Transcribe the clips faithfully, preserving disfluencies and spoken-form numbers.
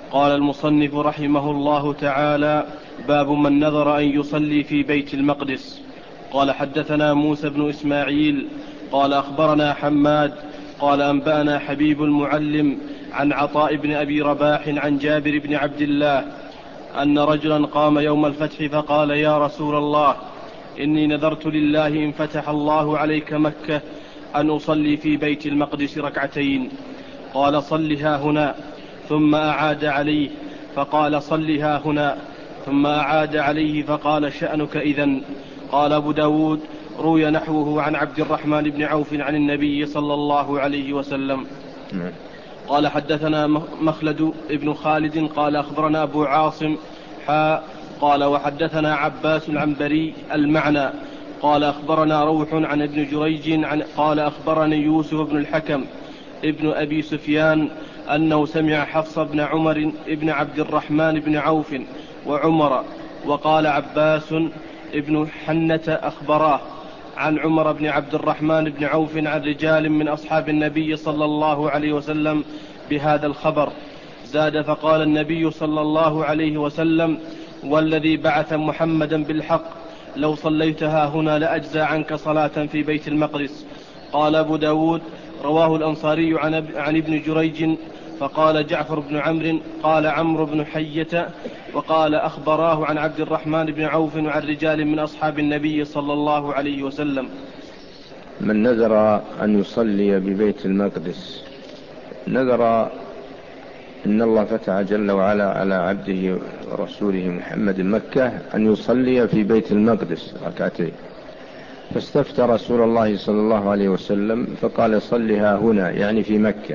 قال المصنف رحمه الله تعالى: باب من نذر أن يصلي في بيت المقدس. قال: حدثنا موسى بن إسماعيل قال أخبرنا حماد قال أنبأنا حبيب المعلم عن عطاء بن أبي رباح عن جابر بن عبد الله أن رجلا قام يوم الفتح فقال: يا رسول الله، إني نذرت لله إن فتح الله عليك مكة أن أصلي في بيت المقدس ركعتين. قال: صلها هنا. ثم أعاد عليه فقال: صلها هنا. ثم أعاد عليه فقال: شأنك إذن. قال أبو داود: روي نحوه عن عبد الرحمن بن عوف عن النبي صلى الله عليه وسلم. قال: حدثنا مخلد ابن خالد قال أخبرنا أبو عاصم حاء قال وحدثنا عباس العنبري المعنى قال أخبرنا روح عن ابن جريج عن قال أخبرني يوسف بن الحكم ابن أبي سفيان أنه سمع حفص بن عمر ابن عبد الرحمن بن عوف وعمر وقال عباس ابن حنة أخبراه عن عمر بن عبد الرحمن بن عوف عن رجال من أصحاب النبي صلى الله عليه وسلم بهذا الخبر. زاد: فقال النبي صلى الله عليه وسلم: والذي بعث محمدا بالحق لو صليتها هنا لأجزى عنك صلاة في بيت المقدس. قال أبو داود: رواه الأنصاري عن ابن جريج. فقال جعفر بن عمرو قال عمرو بن حية وقال أخبراه عن عبد الرحمن بن عوف وعن رجال من أصحاب النبي صلى الله عليه وسلم. من نذر أن يصلي ببيت المقدس، نذر إن الله فتح جل وعلا على عبده ورسوله محمد مكة أن يصلي في بيت المقدس ركعتين، فاستفتى رسول الله صلى الله عليه وسلم فقال: صلها هنا، يعني في مكة.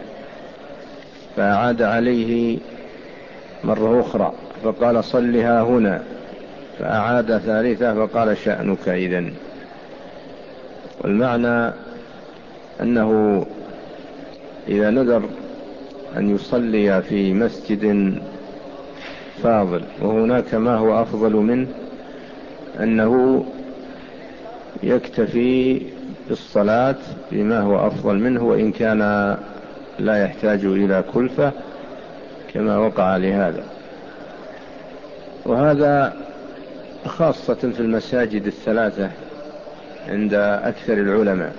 فأعاد عليه مرة أخرى فقال: صلها هنا. فأعاد ثالثة فقال: شأنك إذن. والمعنى أنه إذا نذر أن يصلي في مسجد فاضل وهناك ما هو أفضل منه، أنه يكتفي بالصلاة بما هو أفضل منه، وإن كان لا يحتاج إلى كلفة كما وقع لهذا. وهذا خاصة في المساجد الثلاثة عند أكثر العلماء: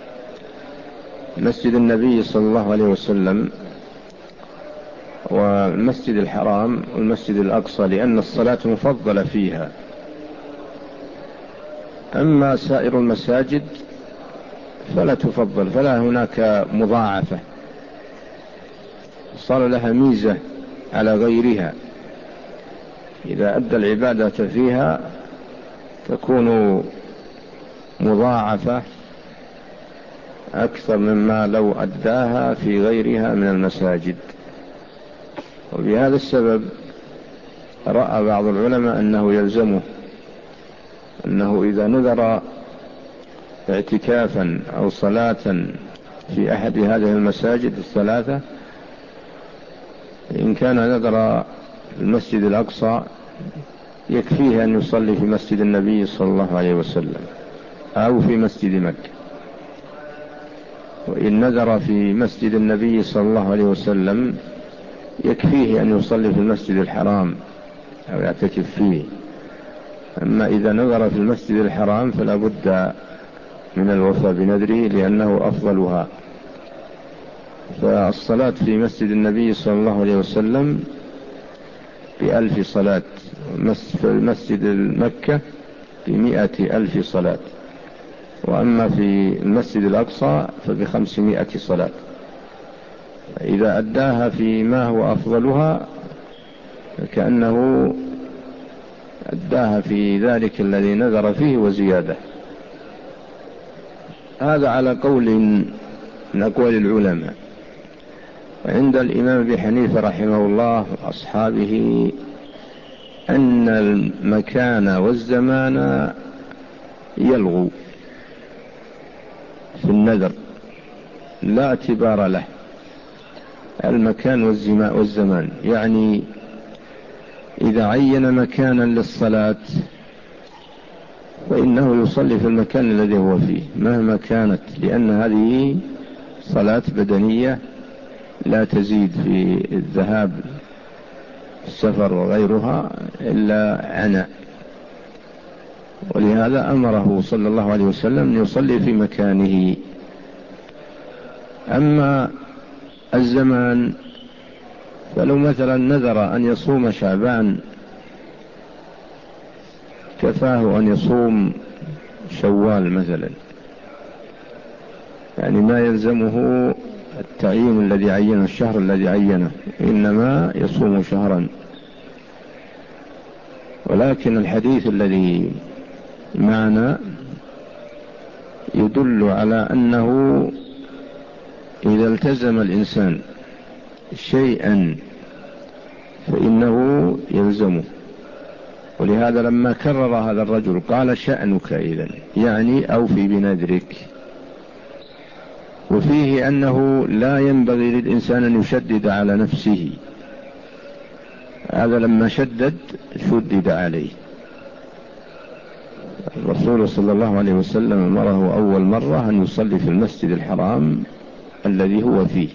مسجد النبي صلى الله عليه وسلم والمسجد الحرام والمسجد الأقصى، لأن الصلاة مفضلة فيها. أما سائر المساجد فلا تفضل، فلا هناك مضاعفة، صار لها ميزة على غيرها. إذا أدى العبادة فيها تكون مضاعفة أكثر مما لو أداها في غيرها من المساجد. وبهذا السبب رأى بعض العلماء أنه يلزمه أنه إذا نذر اعتكافا أو صلاة في أحد هذه المساجد الثلاثة، إن كان نذر المسجد الأقصى يكفيه أن يصلي في مسجد النبي صلى الله عليه وسلم أو في مسجد مكة. وإن نذر في مسجد النبي صلى الله عليه وسلم يكفيه أن يصلي في المسجد الحرام أو يعتكف فيه. أما إذا نذر في المسجد الحرام فلا بد من الوفاء بنذره لأنه أفضلها. فالصلاة في مسجد النبي صلى الله عليه وسلم بألف صلاة، في مسجد مكة بمئة ألف صلاة، وأما في المسجد الأقصى فبخمسمائة صلاة. إذا أداها فيما هو أفضلها كأنه أداها في ذلك الذي نذر فيه وزيادة. هذا على قول من أقوال العلماء. وعند الإمام أبي حنيفة رحمه الله وأصحابه أن المكان والزمان يلغو في النذر، لا اعتبار له المكان والزمان. يعني إذا عين مكانا للصلاة فإنه يصلي في المكان الذي هو فيه مهما كانت، لأن هذه صلاة بدنية لا تزيد في الذهاب السفر وغيرها إلا عناء، ولهذا أمره صلى الله عليه وسلم أن يصلي في مكانه. أما الزمان فلو مثلا نذر أن يصوم شعبان كفاه أن يصوم شوال مثلا، يعني ما يلزمه التعيين الذي عينه، الشهر الذي عينه، إنما يصوم شهرا. ولكن الحديث الذي معنا يدل على أنه إذا التزم الإنسان شيئا فإنه يلزمه. ولهذا لما كرر هذا الرجل قال شأنك إذن، يعني أوفي بنذرك. وفيه أنه لا ينبغي للإنسان أن يشدد على نفسه، هذا لما شدد شدد عليه. الرسول صلى الله عليه وسلم أمره أول مرة أن يصلي في المسجد الحرام الذي هو فيه،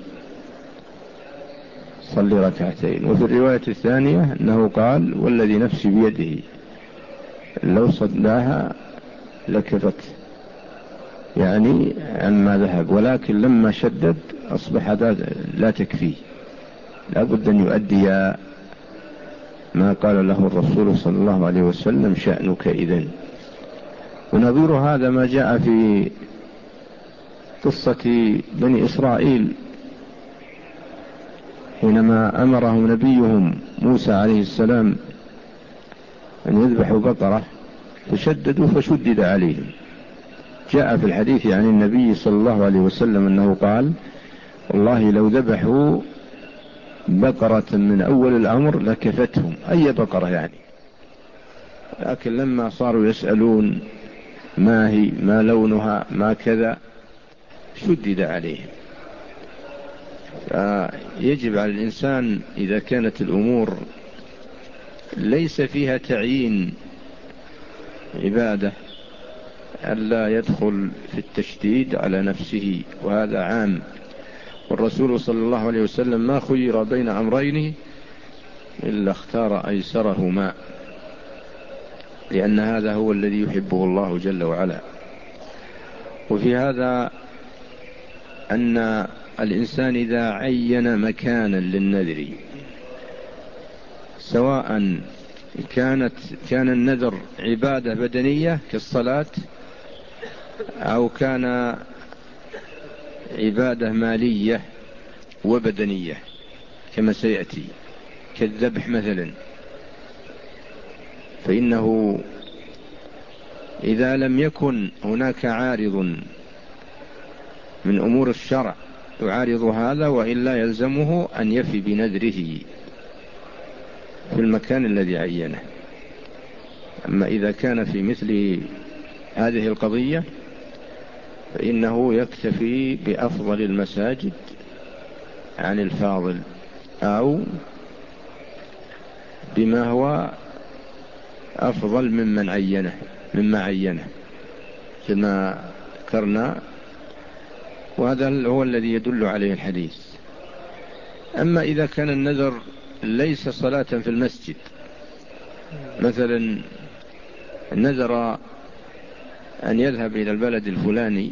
صلي ركعتين. وفي الرواية الثانية أنه قال والذي نفسي بيده لو صلاها لكفت، يعني عما ذهب. ولكن لما شدد أصبح لا تكفيه، لا بد أن يؤدي ما قال له الرسول صلى الله عليه وسلم شأنك إذن. ونظير هذا ما جاء في قصة بني إسرائيل حينما أمرهم نبيهم موسى عليه السلام أن يذبحوا بقرة فشددوا فشدد عليهم. جاء في الحديث عن النبي صلى الله عليه وسلم أنه قال والله لو ذبحوا بقرة من أول الأمر لكفتهم، أي بقرة يعني. لكن لما صاروا يسألون ما هي، ما لونها، ما كذا، شدد عليهم. فيجب على الإنسان إذا كانت الأمور ليس فيها تعيين عبادة ألا يدخل في التشديد على نفسه، وهذا عام. والرسول صلى الله عليه وسلم ما خير بين أمرين إلا اختار أيسرهما، لأن هذا هو الذي يحبه الله جل وعلا. وفي هذا أن الإنسان إذا عين مكانا للنذر، سواء كانت كان النذر عبادة بدنية كالصلاة، أو كان عبادة مالية وبدنية كما سيأتي كالذبح مثلا، فإنه إذا لم يكن هناك عارض من أمور الشرع يعارض هذا، وإلا يلزمه أن يفي بنذره في المكان الذي عينه. أما إذا كان في مثل هذه القضية فإنه يكتفي بأفضل المساجد عن الفاضل، أو بما هو أفضل ممن عينه مما عينه كما ذكرنا، وهذا هو الذي يدل عليه الحديث. أما إذا كان النذر ليس صلاة في المسجد، مثلا نذر أن يذهب إلى البلد الفلاني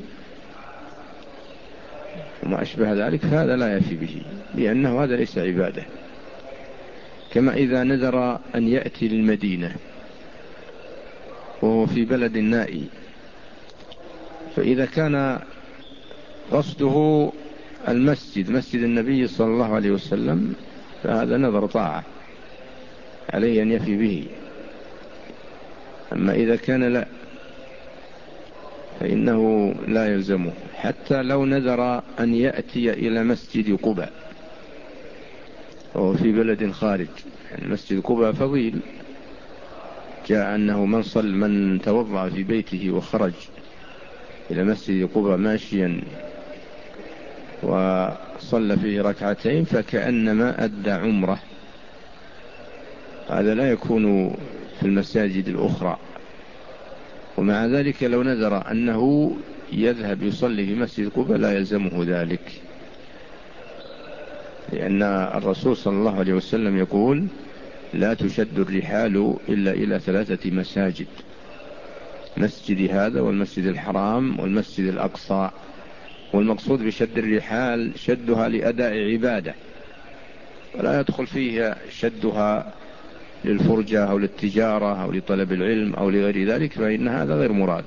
وما أشبه ذلك، فهذا لا يفي به، لأنه هذا ليس عبادة. كما إذا نذر أن يأتي للمدينة وهو في بلد نائي، فإذا كان قصده المسجد مسجد النبي صلى الله عليه وسلم فهذا نذر طاعة عليه أن يفي به. أما إذا كان لا فإنه لا يلزمه، حتى لو نذر أن يأتي إلى مسجد قباء وهو في بلد خارج. يعني مسجد قباء فضيل، جاء أنه من صل من توضأ في بيته وخرج إلى مسجد قباء ماشيا وصلى فيه ركعتين فكأنما أدى عمره. هذا لا يكون في المساجد الأخرى. ومع ذلك لو نذر أنه يذهب يصلي في مسجد قباء لا يلزمه ذلك، لأن الرسول صلى الله عليه وسلم يقول لا تشد الرحال إلا إلى ثلاثة مساجد: مسجد هذا والمسجد الحرام والمسجد الأقصى. والمقصود بشد الرحال شدها لأداء عبادة، ولا يدخل فيها شدها للفرجة أو للتجارة أو لطلب العلم أو لغير ذلك، فإن هذا غير مراد.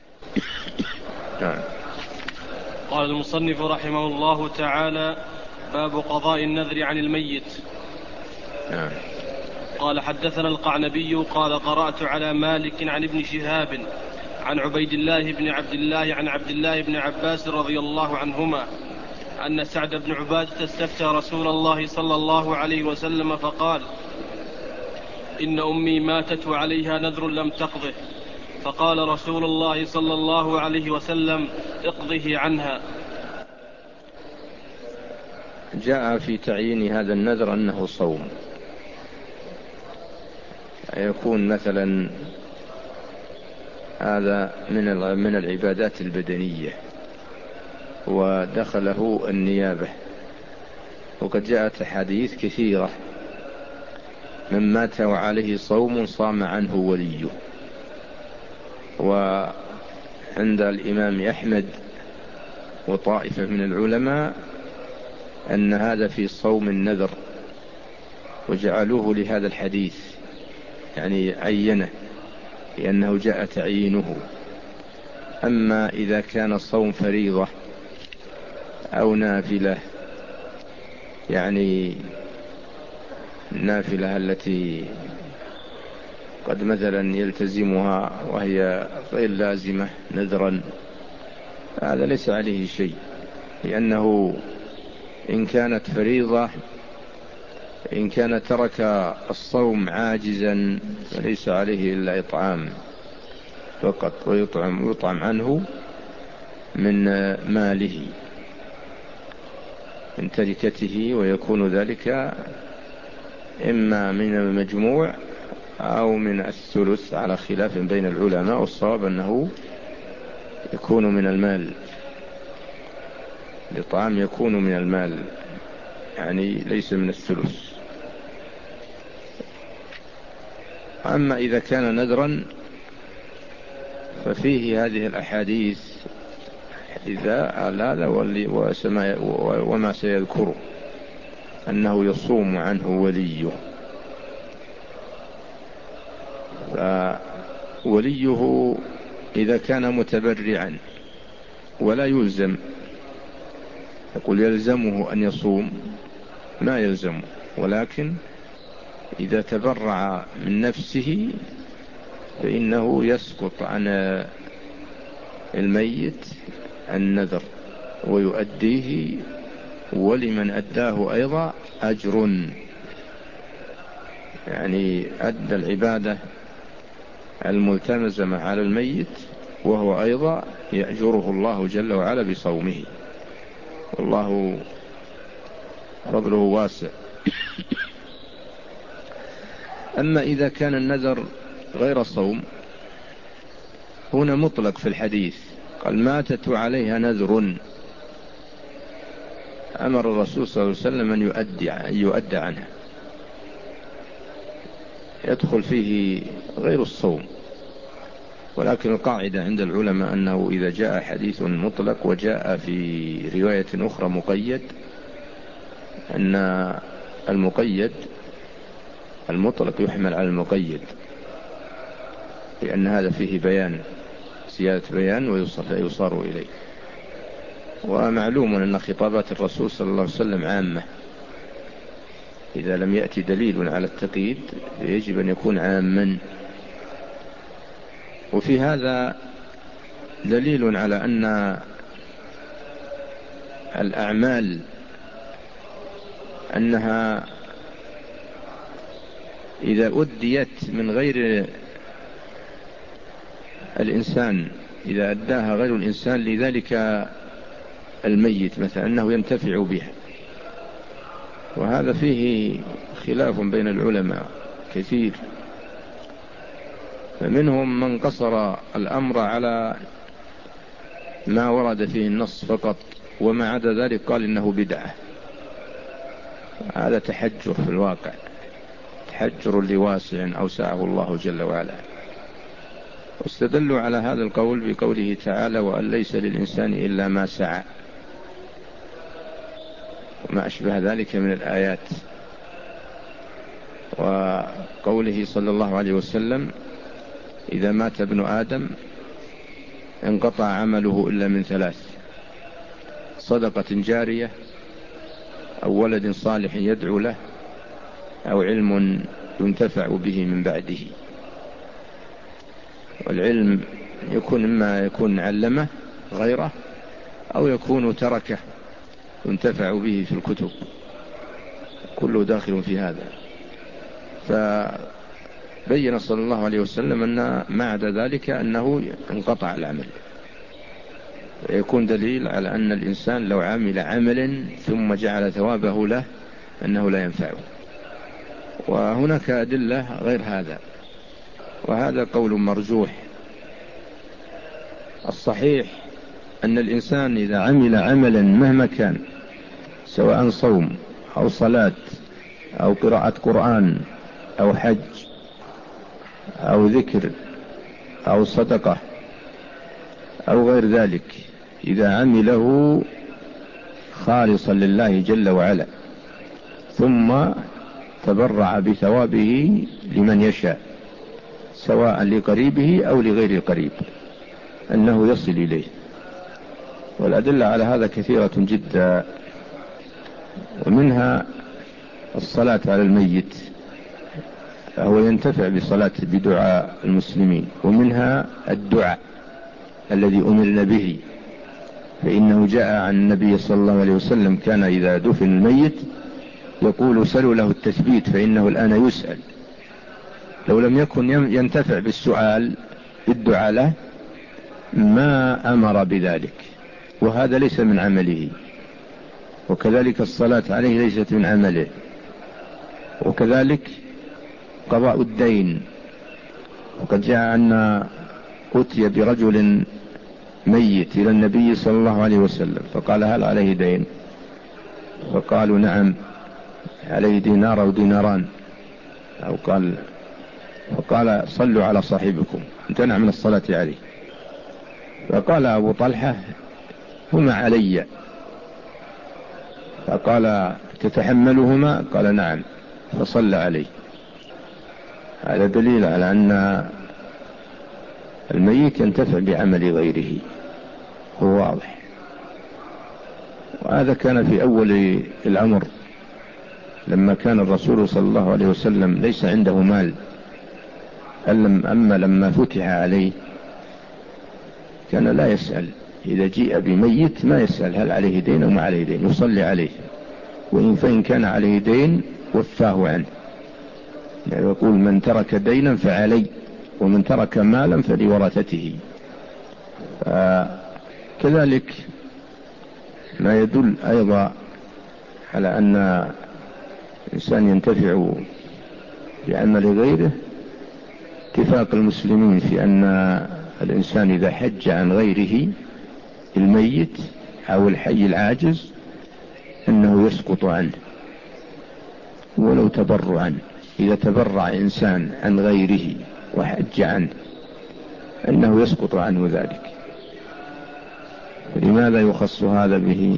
قال المصنف رحمه الله تعالى: باب قضاء النذر عن الميت. نعم. قال حدثنا القعنبي قال قرأت على مالك عن ابن شهاب عن عبيد الله بن عبد الله عن عبد الله بن عباس رضي الله عنهما أن سعد بن عبادة استفتى رسول الله صلى الله عليه وسلم فقال: إن أمي ماتت وعليها نذر لم تقضه، فقال رسول الله صلى الله عليه وسلم: اقضه عنها. جاء في تعيين هذا النذر أنه صوم، يكون مثلا هذا من من العبادات البدنية ودخله النيابة. وقد جاءت أحاديث كثيرة: من مات وعليه صوم صام عنه وليه. وعند الإمام أحمد وطائفة من العلماء أن هذا في صوم النذر، وجعلوه لهذا الحديث، يعني عينه لأنه جاء تعيينه. أما إذا كان الصوم فريضة أو نافلة، يعني النافلة التي قد مثلا يلتزمها وهي غير لازمة نذرا، هذا ليس عليه شيء، لأنه إن كانت فريضة، إن كان ترك الصوم عاجزا فليس عليه إلا إطعام فقط، ويطعم, ويطعم عنه من ماله من تركته، ويكون ذلك إما من المجموع أو من الثلث على خلاف بين العلماء، والصواب أنه يكون من المال. الإطعام يكون من المال، يعني ليس من الثلث. أما إذا كان نذرا ففيه هذه الأحاديث إذا هذا وما سيذكره أنه يصوم عنه وليه. فوليه إذا كان متبرعا ولا يلزم، يقول يلزمه أن يصوم، ما يلزمه، ولكن إذا تبرع من نفسه فإنه يسقط عن الميت النذر ويؤديه، ولمن أداه أيضا أجر، يعني أدى العبادة الملتزمة على الميت، وهو أيضا يأجره الله جل وعلا بصومه، والله فضله واسع. أما إذا كان النذر غير صوم، هنا مطلق في الحديث، قال ماتت عليها نذر، أمر الرسول صلى الله عليه وسلم أن يؤدي, أن يؤدى عنها، يدخل فيه غير الصوم. ولكن القاعدة عند العلماء أنه إذا جاء حديث مطلق وجاء في رواية أخرى مقيد، أن المقيد المطلق يحمل على المقيد، لأن هذا فيه بيان، زيادة بيان ويصار إليه. ومعلوم أن خطابات الرسول صلى الله عليه وسلم عامة، إذا لم يأتي دليل على التقييد يجب أن يكون عاما. وفي هذا دليل على أن الأعمال أنها إذا أديت من غير الإنسان، إذا أداها غير الإنسان لذلك الميت مثلا، أنه ينتفع بها. وهذا فيه خلاف بين العلماء كثير، فمنهم من قصر الأمر على ما ورد فيه النص فقط، وما عدا ذلك قال إنه بدعة. هذا تحجر في الواقع، حجر لواسع أوسعه الله جل وعلا. واستدلوا على هذا القول بقوله تعالى: وأن ليس للإنسان إلا ما سعى، وما أشبه ذلك من الآيات. وقوله صلى الله عليه وسلم: إذا مات ابن آدم انقطع عمله إلا من ثلاث: صدقة جارية، أو ولد صالح يدعو له، أو علم ينتفع به من بعده. والعلم يكون إما يكون علمه غيره، أو يكون تركه ينتفع به في الكتب، كله داخل في هذا. فبين صلى الله عليه وسلم أن ما عدا ذلك أنه انقطع العمل، ويكون دليل على أن الإنسان لو عمل عملا ثم جعل ثوابه له أنه لا ينفعه. وهناك أدلة غير هذا، وهذا قول مرجوح. الصحيح أن الإنسان إذا عمل عملا مهما كان، سواء صوم أو صلاة أو قراءة قرآن أو حج أو ذكر أو صدقة أو غير ذلك، إذا عمله خالصا لله جل وعلا ثم تبرع بثوابه لمن يشاء، سواء لقريبه أو لغير القريب، أنه يصل إليه. والأدلة على هذا كثيرة جدا، ومنها الصلاة على الميت، هو ينتفع بصلاة بدعاء المسلمين. ومنها الدعاء الذي أمرنا به، فإنه جاء عن النبي صلى الله عليه وسلم كان إذا دفن الميت يقول: سلوا له التثبيت فإنه الآن يسأل. لو لم يكن ينتفع بالسؤال بالدعاء له ما أمر بذلك، وهذا ليس من عمله. وكذلك الصلاة عليه ليست من عمله. وكذلك قضاء الدين، وقد جاء أن أتي برجل ميت إلى النبي صلى الله عليه وسلم فقال: هل عليه دين؟ فقالوا: نعم عليه دينار أو ديناران، أو قال فقال: صلوا على صاحبكم، امتنع من الصلاة عليه. فقال أبو طلحة: هما علي. فقال: تتحملهما؟ قال: نعم. فصلى عليه. هذا دليل على أن الميت ينتفع بعمل غيره، هو واضح. وهذا كان في أول الأمر، لما كان الرسول صلى الله عليه وسلم ليس عنده مال، أما لما فتح عليه كان لا يسأل، إذا جيء بميت ما يسأل هل عليه دين أو ما عليه دين، يصلي عليه، وإن فإن كان عليه دين وفاه عنه. يعني يقول: من ترك دينا فعلي، ومن ترك مالا فلورثته. كذلك ما يدل أيضا على أن الإنسان ينتفع بعمل غيره اتفاق المسلمين في أن الإنسان إذا حج عن غيره الميت أو الحي العاجز أنه يسقط عنه ولو تبرعا. إذا تبرع إنسان عن غيره وحج عنه أنه يسقط عنه ذلك. لماذا يخص هذا به؟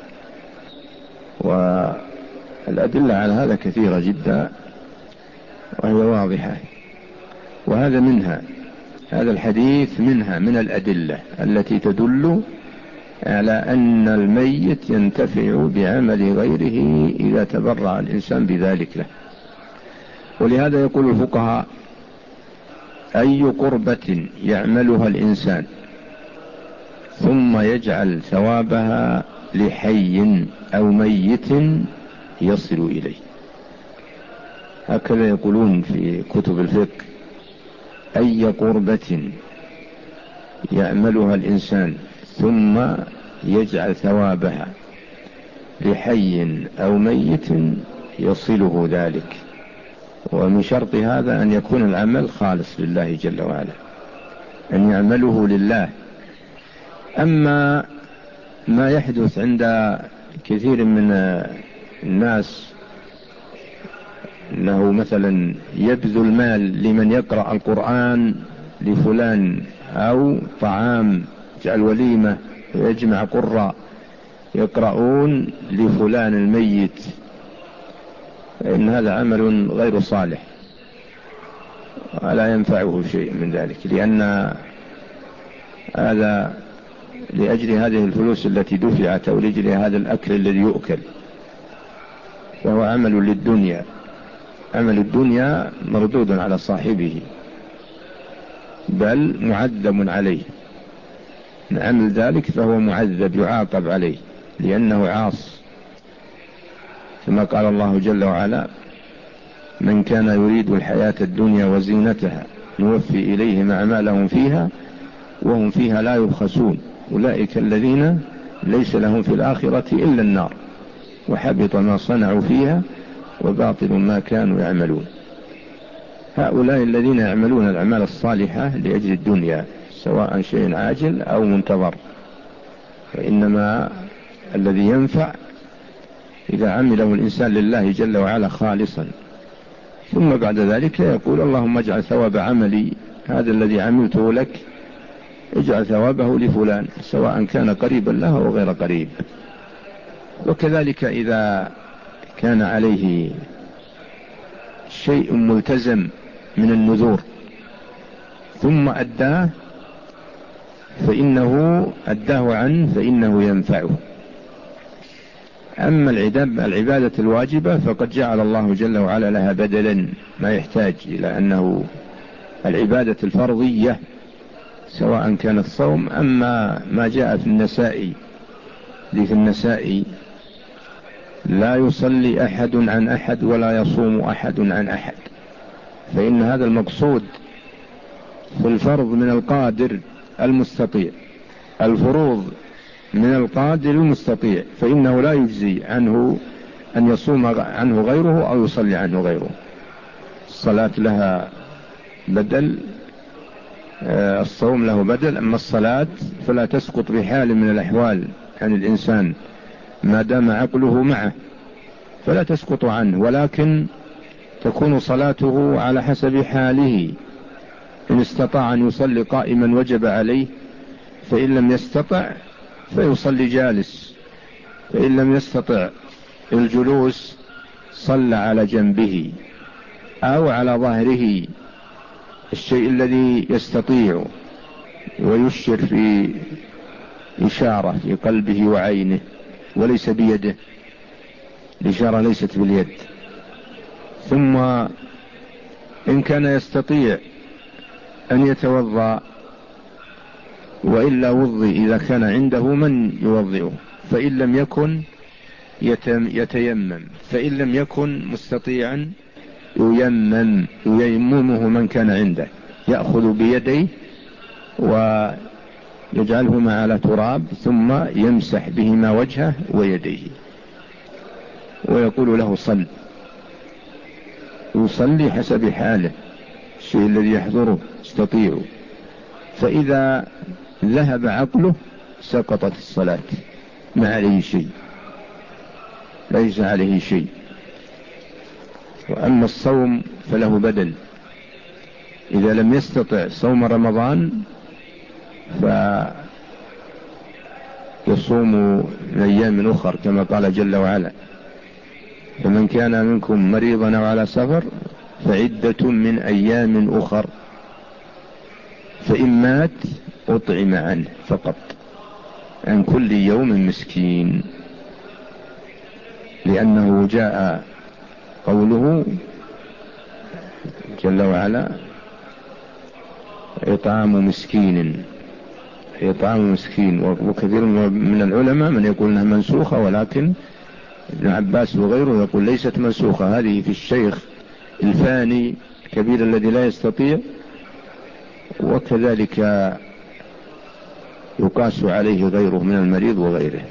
والأدلة على هذا كثيرة جدا وهي واضحة، وهذا منها، هذا الحديث منها من الأدلة التي تدل على أن الميت ينتفع بعمل غيره إذا تبرع الإنسان بذلك له. ولهذا يقول الفقهاء: أي قربة يعملها الإنسان ثم يجعل ثوابها لحي أو ميت يصل إليه. هكذا يقولون في كتب الفقه: أي قربة يعملها الإنسان ثم يجعل ثوابها لحي أو ميت يصله ذلك. ومن شرط هذا أن يكون العمل خالص لله جل وعلا، أن يعمله لله. أما ما يحدث عند كثير من الناس أنه مثلا يبذل مال لمن يقرأ القرآن لفلان، أو طعام جعل وليمة ويجمع قراء يقرؤون لفلان الميت، فإن هذا عمل غير صالح ولا ينفعه شيء من ذلك، لأن هذا لأجل هذه الفلوس التي دفعت أو لأجل هذا الأكل الذي يؤكل، وهو عمل للدنيا. عمل الدنيا مردود على صاحبه، بل معذب عليه. عمل ذلك فهو معذب يعاقب عليه لأنه عاص، كما قال الله جل وعلا: من كان يريد الحياة الدنيا وزينتها نوفي إليهم أعمالهم فيها وهم فيها لا يبخسون أولئك الذين ليس لهم في الآخرة إلا النار وحبط ما صنعوا فيها وباطل ما كانوا يعملون. هؤلاء الذين يعملون الأعمال الصالحة لأجل الدنيا، سواء شيء عاجل أو منتظر، فإنما الذي ينفع إذا عمله الإنسان لله جل وعلا خالصا، ثم بعد ذلك يقول: اللهم اجعل ثواب عملي هذا الذي عملته لك، اجعل ثوابه لفلان، سواء كان قريبا له أو غير قريب. وكذلك إذا كان عليه شيء ملتزم من النذور ثم أداه فإنه أداه عنه فإنه ينفعه. أما العبادة الواجبة فقد جعل الله جل وعلا لها بدلا، ما يحتاج إلى أنه العبادة الفرضية سواء كان الصوم. أما ما جاء في النسائي في النسائي لا يصلي أحد عن أحد ولا يصوم أحد عن أحد، فإن هذا المقصود في الفرض من القادر المستطيع، الفروض من القادر المستطيع، فإنه لا يجزي عنه أن يصوم عنه غيره أو يصلي عنه غيره. الصلاة لها بدل، الصوم له بدل، أما الصلاة فلا تسقط بحال من الأحوال عن الإنسان ما دام عقله معه، فلا تسقط عنه، ولكن تكون صلاته على حسب حاله. إن استطاع أن يصلي قائما وجب عليه، فإن لم يستطع فيصلي جالس، فإن لم يستطع الجلوس صلى على جنبه أو على ظهره، الشيء الذي يستطيع، ويشير في إشارة في قلبه وعينه وليس بيده، الإشارة ليست باليد. ثم إن كان يستطيع أن يتوضأ، وإلا وضي إذا كان عنده من يوضئه، فإن لم يكن يتيمم، فإن لم يكن مستطيعا ييمم، ييممه من كان عنده، يأخذ بيديه ويجعلهما على تراب ثم يمسح بهما وجهه ويديه ويقول له: صل. يصلي حسب حاله، الشيء الذي يحضره يستطيع. فإذا ذهب عقله سقطت الصلاة، ما عليه شيء، ليس عليه شيء. وأما الصوم فله بدل، إذا لم يستطع صوم رمضان فيصوم من أيام أخر، كما قال جل وعلا: فمن كان منكم مريضا أو على سفر فعدة من أيام أخر، فإن مات أطعم عنه فقط عن كل يوم مسكين، لأنه جاء قوله جل وعلا: إطعام مسكين، إطعام مسكين. وكثير من العلماء من يقول أنها منسوخة، ولكن ابن عباس وغيره يقول ليست منسوخة، هذه في الشيخ الفاني الكبير الذي لا يستطيع، وكذلك يقاس عليه غيره من المريض وغيره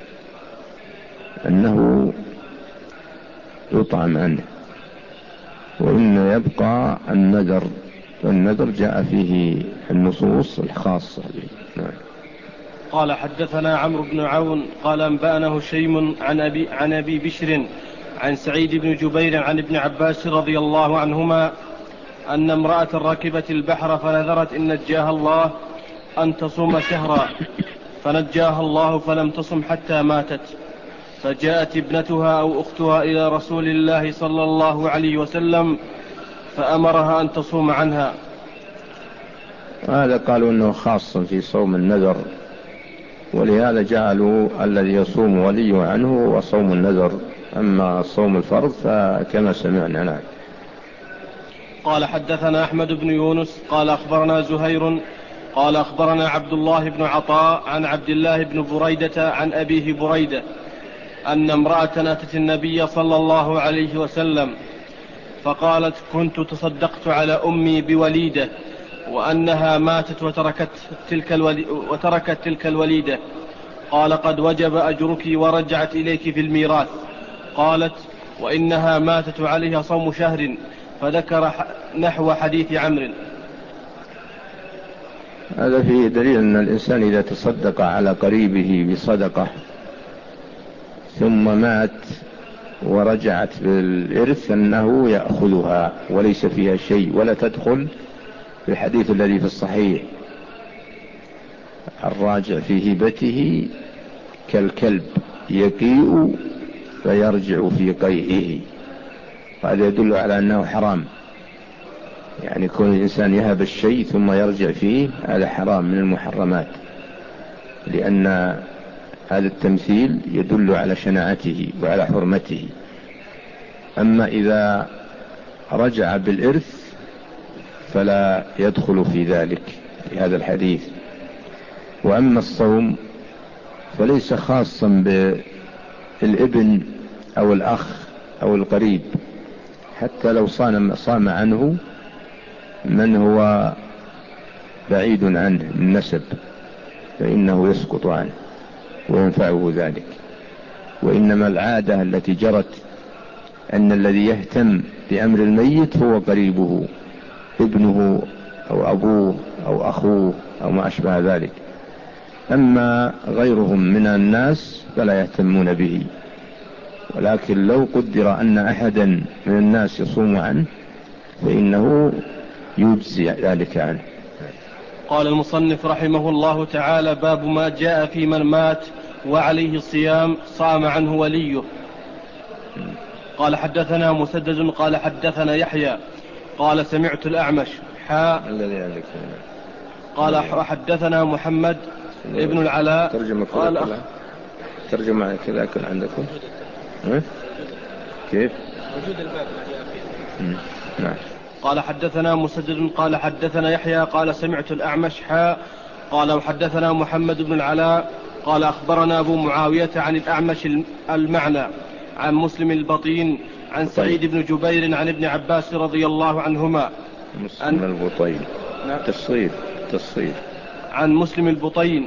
أنه يطعم عنه. وإن يبقى النذر، والنذر جاء فيه النصوص الخاصة به. نعم. قال: حدثنا عمرو بن عون قال: أنبأنا هشيم عن أبي, عن أبي بشر عن سعيد بن جبير عن ابن عباس رضي الله عنهما أن امرأة ركبت البحر فنذرت إن نجاها الله أن تصوم شهرا، فنجاها الله فلم تصم حتى ماتت، فجاءت ابنتها أو أختها إلى رسول الله صلى الله عليه وسلم فأمرها أن تصوم عنها. هذا قالوا أنه خاص في صوم النذر، ولهذا جعلوا الذي يصوم ولي عنه وصوم النذر، أما صوم الفرض فكما سمعنا. نعم. قال حدثنا أحمد بن يونس قال أخبرنا زهير قال أخبرنا عبد الله بن عطاء عن عبد الله بن بريدة عن أبيه بريدة أن امرأة أتت النبي صلى الله عليه وسلم فقالت كنت تصدقت على أمي بوليدة وأنها ماتت وتركت تلك, الولي وتركت تلك الوليدة، قال قد وجب أجرك ورجعت إليك في الميراث. قالت وإنها ماتت عليها صوم شهر، فذكر نحو حديث عمرو. هذا فيه دليل أن الإنسان إذا تصدق على قريبه بصدقة ثم مات ورجعت بالإرث أنه يأخذها وليس فيها شيء، ولا تدخل في الحديث الذي في الصحيح الراجع في هبته كالكلب يقيء فيرجع في قيئه. هذا يدل على أنه حرام، يعني كون الإنسان يهب الشيء ثم يرجع فيه هذا حرام من المحرمات، لأن هذا التمثيل يدل على شناعته وعلى حرمته. أما إذا رجع بالإرث فلا يدخل في ذلك في هذا الحديث. وأما الصوم فليس خاصا بالابن أو الأخ أو القريب، حتى لو صام, صام عنه من هو بعيد عنه من نسب فإنه يسقط عنه وينفعه ذلك. وإنما العادة التي جرت أن الذي يهتم بأمر الميت هو قريبه، ابنه أو أبوه أو أخوه أو ما أشبه ذلك، أما غيرهم من الناس فلا يهتمون به. ولكن لو قدر أن أحدا من الناس يصوم عنه فإنه يجزي ذلك عنه. قال المصنف رحمه الله تعالى: باب ما جاء في من مات وعليه الصيام صام عنه وليه. قال حدثنا مسدد قال حدثنا يحيى قال سمعت الأعمش حاء قال حدثنا محمد ابن العلاء ترجمة قال أخ... ترجمة كذا كل عندكم ها؟ كيف وجود الباب نعم. قال حدثنا مسدد قال حدثنا يحيى قال سمعت الأعمش حاء قال وحدثنا محمد بن العلاء قال أخبرنا أبو معاوية عن الأعمش المعنى عن مسلم البطين عن سعيد بن جبير عن ابن عباس رضي الله عنهما. مسلم البطين تصير تصير عن مسلم البطين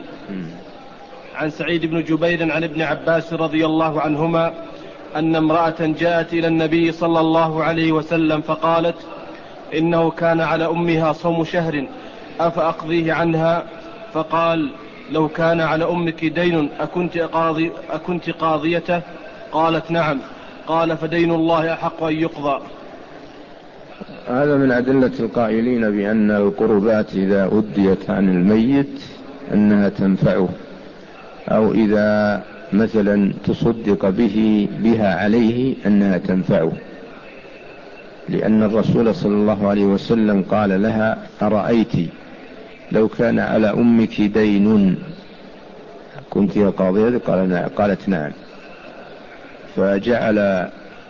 عن سعيد بن جبير عن ابن عباس رضي الله عنهما أن امرأة جاءت إلى النبي صلى الله عليه وسلم فقالت إنه كان على أمها صوم شهر أفأقضيه عنها؟ فقال لو كان على أمك دين أكنت, قاضي أكنت قاضيته؟ قالت نعم. قال فدين الله أحق أن يقضى. هذا من أدلة القائلين بأن القربات إذا أديت عن الميت أنها تنفعه، أو إذا مثلا تصدق به بها عليه أنها تنفعه، لأن الرسول صلى الله عليه وسلم قال لها أرأيت لو كان على أمك دين كنت يا قاضية؟ قالت نعم. فجعل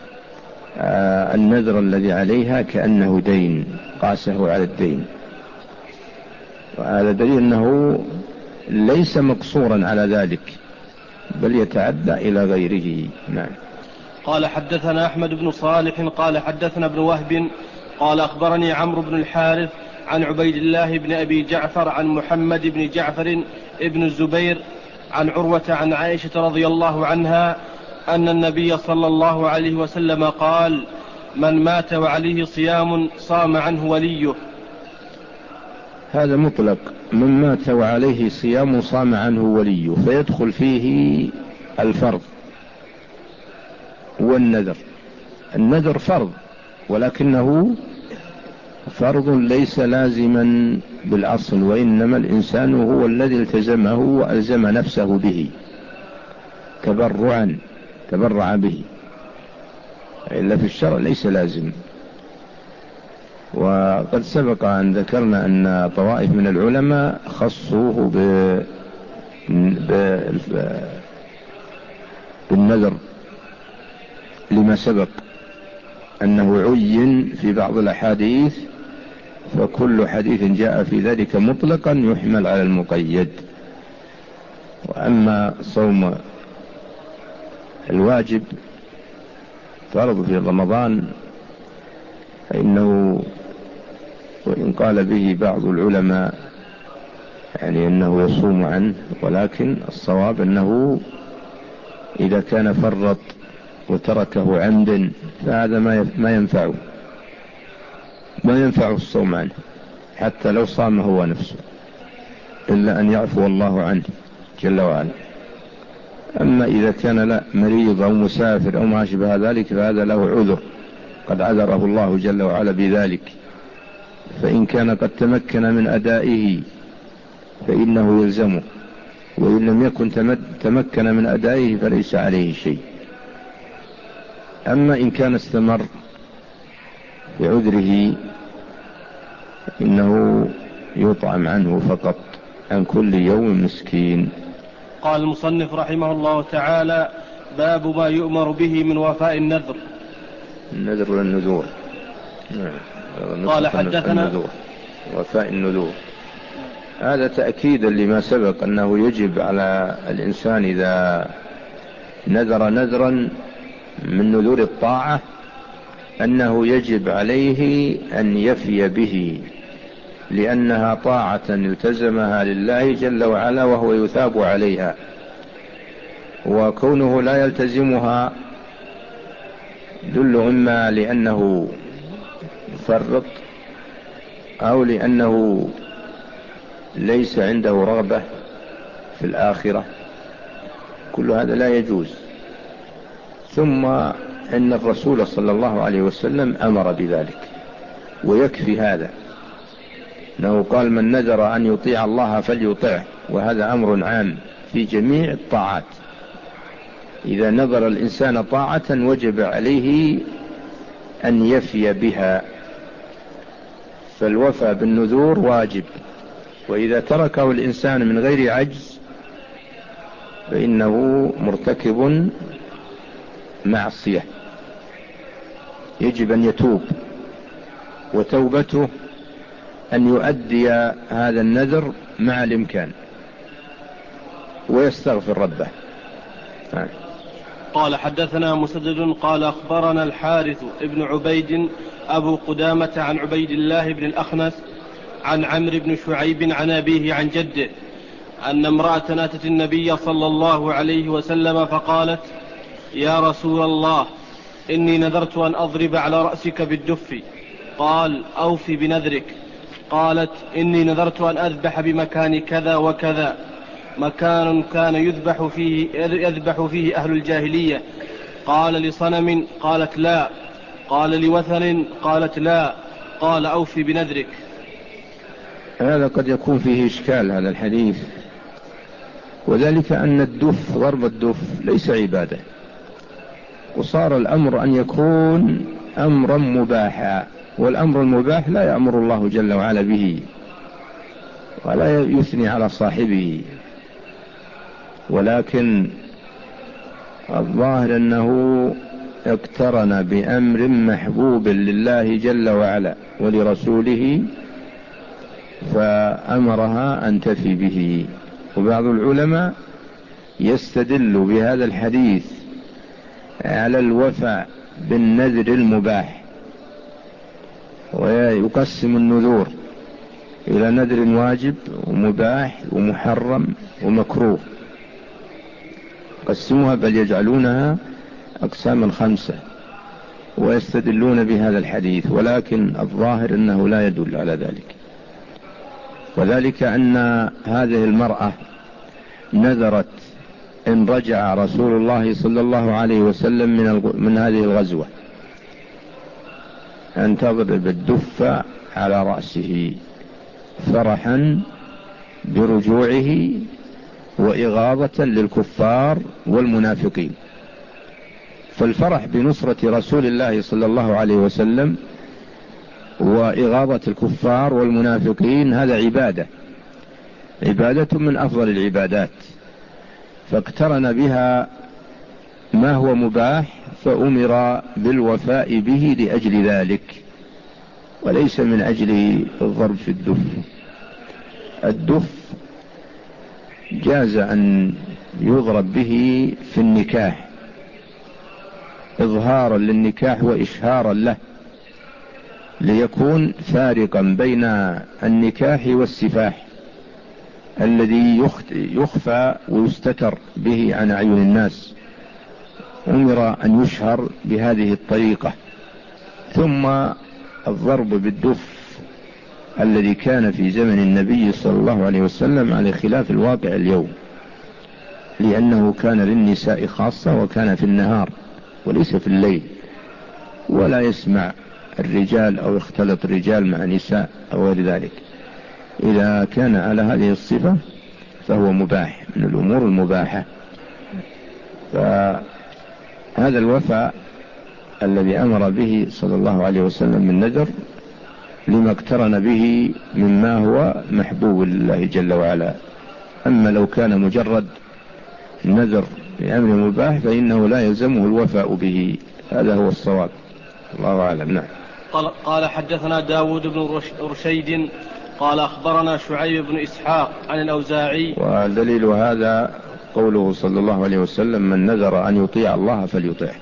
النذر الذي عليها كأنه دين، قاسه على الدين، وهذا دليل أنه ليس مقصورا على ذلك بل يتعدى إلى غيره. نعم. قال حدثنا أحمد بن صالح قال حدثنا ابن وهب قال أخبرني عمرو بن الحارث عن عبيد الله بن أبي جعفر عن محمد بن جعفر ابن الزبير عن عروة عن عائشة رضي الله عنها أن النبي صلى الله عليه وسلم قال من مات وعليه صيام صام عنه وليه. هذا مطلق، من مات وعليه صيام صام عنه وليه، فيدخل فيه الفرض والنذر النذر فرض، ولكنه فرض ليس لازما بالأصل، وإنما الإنسان هو الذي التزمه وألزم نفسه به تبرعا، تبرع به، إلا في الشرع ليس لازم. وقد سبق أن ذكرنا أن طوائف من العلماء خصوه بالنذر لما سبق أنه عين في بعض الأحاديث، فكل حديث جاء في ذلك مطلقا يحمل على المقيد. وأما صوم الواجب فرض في رمضان فإنه وإن قال به بعض العلماء يعني أنه يصوم عنه، ولكن الصواب أنه إذا كان فرط وتركه عمدا فهذا ما ينفعه ما ينفع الصوم عنه حتى لو صام هو نفسه، إلا أن يعفو الله عنه جل وعلا. أما إذا كان لا مريض أو مسافر أو ما شبه ذلك فهذا له عذر، قد عذره الله جل وعلا بذلك، فإن كان قد تمكن من أدائه فإنه يلزمه، وإن لم يكن تمكن من أدائه فليس عليه شيء. أما إن كان استمر بعذره إنه يطعم عنه فقط عن كل يوم مسكين. قال المصنف رحمه الله تعالى: باب ما يؤمر به من وفاء النذر. النذر والنذور. قال حدثنا النذور وفاء النذور، هذا تأكيدا لما سبق أنه يجب على الإنسان إذا نذر نذرا من نذور الطاعة أنه يجب عليه أن يفي به، لأنها طاعة التزمها لله جل وعلا وهو يثاب عليها، وكونه لا يلتزمها دل إما لأنه فرط أو لأنه ليس عنده رغبة في الآخرة، كل هذا لا يجوز. ثم إن الرسول صلى الله عليه وسلم أمر بذلك، ويكفي هذا أنه قال: من نذر أن يطيع الله فليطعه، وهذا أمر عام في جميع الطاعات. إذا نذر الإنسان طاعة وجب عليه أن يفي بها، فالوفاء بالنذور واجب، وإذا تركه الإنسان من غير عجز فإنه مرتكب معصية، يجب أن يتوب، وتوبته أن يؤدي هذا النذر مع الإمكان ويستغفر ربه. قال حدثنا مسدد قال أخبرنا الحارث ابن عبيد أبو قدامة عن عبيد الله بن الأخنس عن عمرو بن شعيب عن أبيه عن جده أن امرأة أتت النبي صلى الله عليه وسلم فقالت: يا رسول الله، إني نذرت أن أضرب على رأسك بالدف. قال: أوفي بنذرك. قالت: إني نذرت أن أذبح بمكان كذا وكذا، مكان كان يذبح فيه, يذبح فيه أهل الجاهلية. قال: لصنم؟ قالت: لا. قال: لوثن؟ قالت: لا. قال: أوفي بنذرك. هذا قد يكون فيه إشكال هذا الحديث، وذلك أن الدف، ضرب الدف ليس عبادة، وصار الأمر أن يكون أمرا مباحا، والأمر المباح لا يأمر الله جل وعلا به ولا يثني على صاحبه، ولكن الظاهر أنه اقترن بأمر محبوب لله جل وعلا ولرسوله فأمرها أن تفي به. وبعض العلماء يستدل بهذا الحديث على الوفاء بالنذر المباح، ويقسم النذور إلى نذر واجب ومباح ومحرم ومكروه، قسموها بل يجعلونها أقساما خمسة ويستدلون بهذا الحديث، ولكن الظاهر أنه لا يدل على ذلك. وذلك أن هذه المرأة نذرت إن رجع رسول الله صلى الله عليه وسلم من, من هذه الغزوة أن تضرب الدف على رأسه فرحا برجوعه وإغاظة للكفار والمنافقين. فالفرح بنصرة رسول الله صلى الله عليه وسلم وإغاظة الكفار والمنافقين هذا عبادة عبادة من أفضل العبادات، فاقترن بها ما هو مباح فأمر بالوفاء به لأجل ذلك، وليس من أجل الضرب في الدف. الدف جاز أن يضرب به في النكاح إظهارا للنكاح وإشهارا له، ليكون فارقا بين النكاح والسفاح الذي يخفى ويستتر به عن أعين الناس. أمر أن يشهر بهذه الطريقة. ثم الضرب بالدف الذي كان في زمن النبي صلى الله عليه وسلم على خلاف الواقع اليوم، لأنه كان للنساء خاصة وكان في النهار وليس في الليل، ولا يسمع الرجال أو يختلط الرجال مع نساء أو غير ذلك. إذا كان على هذه الصفة فهو مباح من الأمور المباحة. فهذا الوفاء الذي أمر به صلى الله عليه وسلم من نذر لما اقترن به مما هو محبوب لله جل وعلا. أما لو كان مجرد نذر بأمر مباح فإنه لا يلزمه الوفاء به. هذا هو الصواب، الله أعلم. نعم. قال حدثنا داود بن رشيد قال أخبرنا شعيب بن إسحاق عن الأوزاعي. ودليل هذا قوله صلى الله عليه وسلم من نذر أن يطيع الله فليطيعه.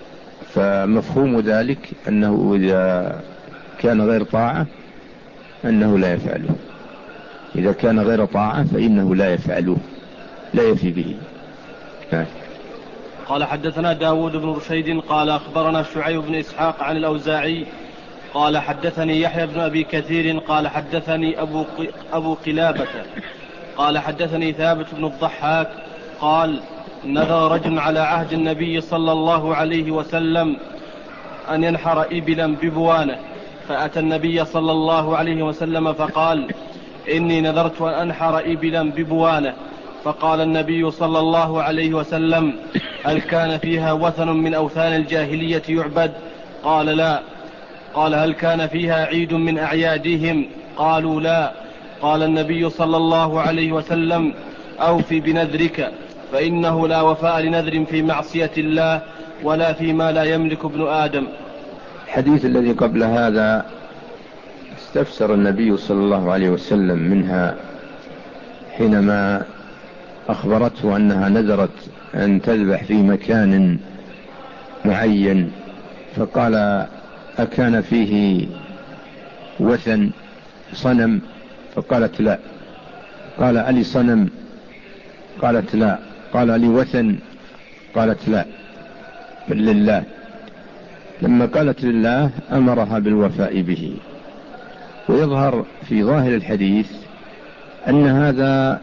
فمفهوم ذلك أنه إذا كان غير طاعة أنه لا يفعله، إذا كان غير طاعة فإنه لا يفعله، لا يفي به. نعم. قال حدثنا داود بن رشيد قال أخبرنا شعيب بن إسحاق عن الأوزاعي قال حدثني يحيى بن أبي كثير قال حدثني أبو, أبو قلابة قال حدثني ثابت بن الضحاك قال نذر رجل على عهد النبي صلى الله عليه وسلم أن ينحر إبلا ببوانه، فأتى النبي صلى الله عليه وسلم فقال إني نذرت أن أنحر إبلا ببوانه. فقال النبي صلى الله عليه وسلم هل كان فيها وثن من أوثان الجاهلية يعبد؟ قال لا. قال هل كان فيها عيد من أعيادهم؟ قالوا لا. قال النبي صلى الله عليه وسلم أوفي بنذرك، فإنه لا وفاء لنذر في معصية الله ولا فيما لا يملك ابن آدم. الحديث الذي قبل هذا استفسر النبي صلى الله عليه وسلم منها حينما أخبرته أنها نذرت أن تذبح في مكان معين، فقال أكان فيه وثن صنم؟ فقالت لا. قال ألي صنم؟ قالت لا. قال ألي وثن؟ قالت لا بل لله. لما قالت لله أمرها بالوفاء به. ويظهر في ظاهر الحديث أن هذا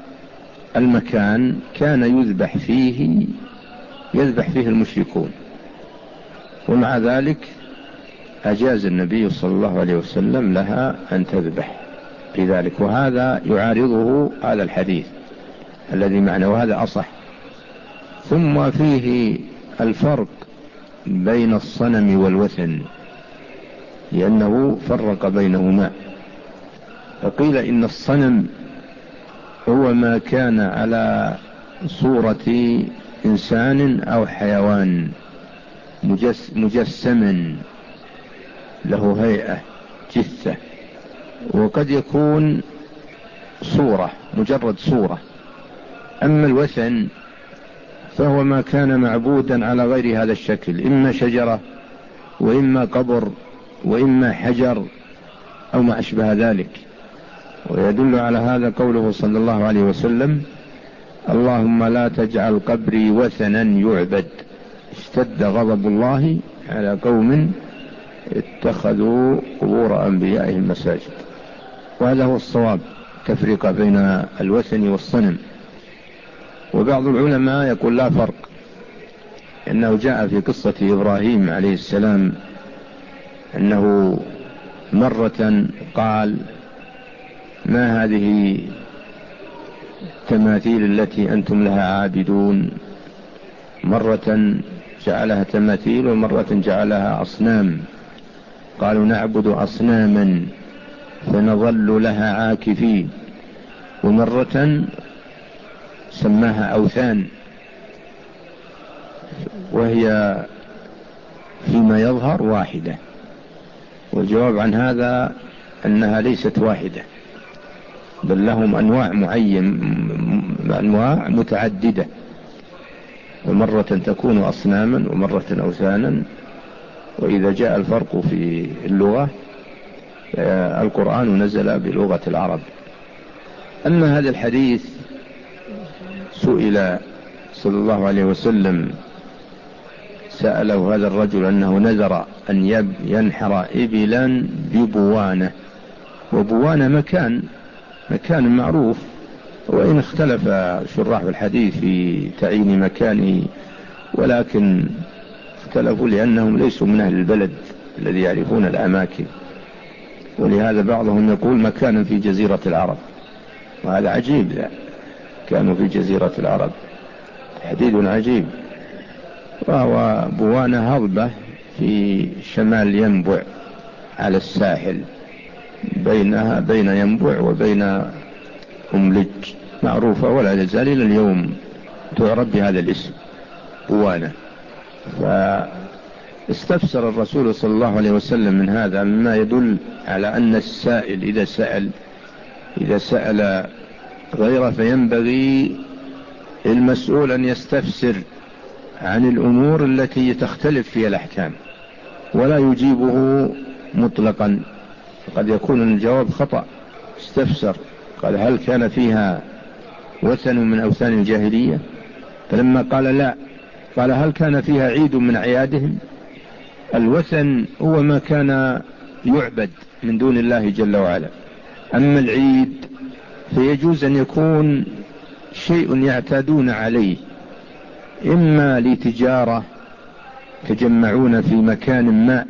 المكان كان يذبح فيه يذبح فيه المشركون، ومع ذلك أجاز النبي صلى الله عليه وسلم لها أن تذبح في ذلك، وهذا يعارضه هذا الحديث الذي معناه، وهذا أصح. ثم فيه الفرق بين الصنم والوثن، لأنه فرق بينهما، فقيل إن الصنم هو ما كان على صورة إنسان أو حيوان مجسم له هيئة جثة، وقد يكون صورة مجرد صورة. أما الوثن فهو ما كان معبودا على غير هذا الشكل، إما شجرة وإما قبر وإما حجر أو ما أشبه ذلك. ويدل على هذا قوله صلى الله عليه وسلم اللهم لا تجعل قبري وثنا يعبد اشتد غضب الله على قوم اتخذوا قبور أنبيائهم مساجد. وهذا هو الصواب، تفريق بين الوثن والصنم. وبعض العلماء يقول لا فرق، إنه جاء في قصة إبراهيم عليه السلام أنه مرة قال: ما هذه التماثيل التي أنتم لها عابدون؟ مرة جعلها تماثيل ومرة جعلها أصنام. قالوا: نعبد أصناما فنظل لها عاكفين. ومرة سماها أوثان، وهي فيما يظهر واحدة. والجواب عن هذا أنها ليست واحدة، بل لهم أنواع معين أنواع متعددة، ومرة تكون أصناما ومرة أوثانا. وإذا جاء الفرق في اللغة، القرآن نزل بلغة العرب. أما هذا الحديث، سئل صلى الله عليه وسلم، سأله هذا الرجل أنه نذر أن ينحر إبلا ببوانة، وبوانة مكان مكان معروف، وإن اختلف شراح الحديث في تعيين مكانه، ولكن اختلفوا لأنهم ليسوا من أهل البلد الذي يعرفون الأماكن، ولهذا بعضهم يقول مكانا في جزيرة العرب، وهذا عجيب. لا، كانوا في جزيرة العرب، تحديد عجيب. وهو بوانة هضبة في شمال ينبع على الساحل، بينها بين ينبع وبين أملج، معروفة ولا تزال إلى اليوم تعرف بهذا الاسم، بوانة. فاستفسر الرسول صلى الله عليه وسلم من هذا، مما يدل على أن السائل إذا سأل إذا سأل غيره فينبغي المسؤول أن يستفسر عن الأمور التي تختلف فيها الأحكام، ولا يجيبه مطلقا، قد يكون الجواب خطأ. استفسر، قال: هل كان فيها وثن من أوثان الجاهلية؟ فلما قال لا، قال: هل كان فيها عيد من أعيادهم؟ الوثن هو ما كان يعبد من دون الله جل وعلا، أما العيد فيجوز أن يكون شيء يعتادون عليه، إما لتجارة تجمعون في مكان ما،